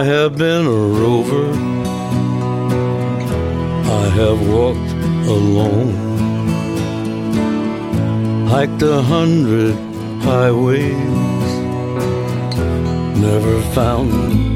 have been a rover, I have walked alone, hiked 100 highways, never found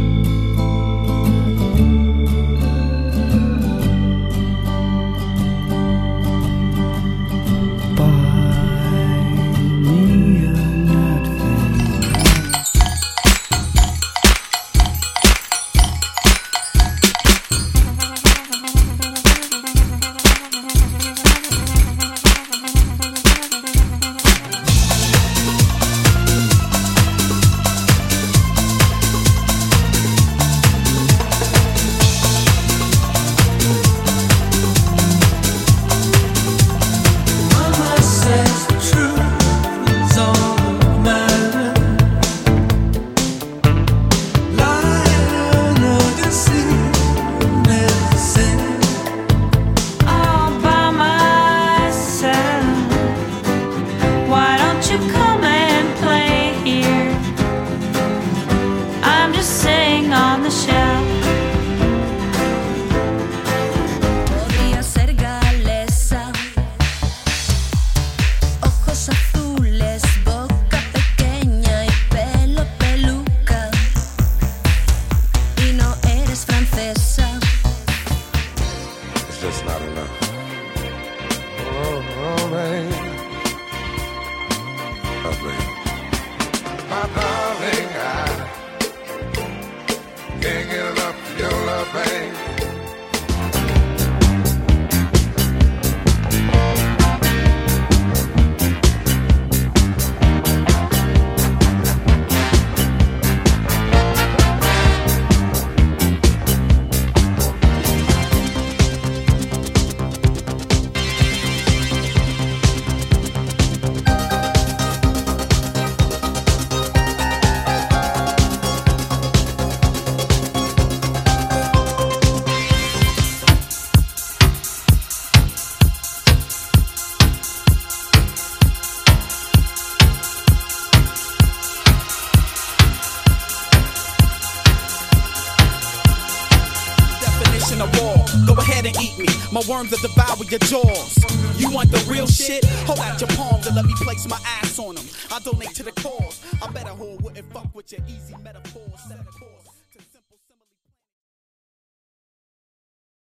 My worms will devour your jaws. You want the real shit? Hold out your palms and let me place my ass on them. I donate to the cause. I bet a hoe wouldn't fuck with your easy metaphors.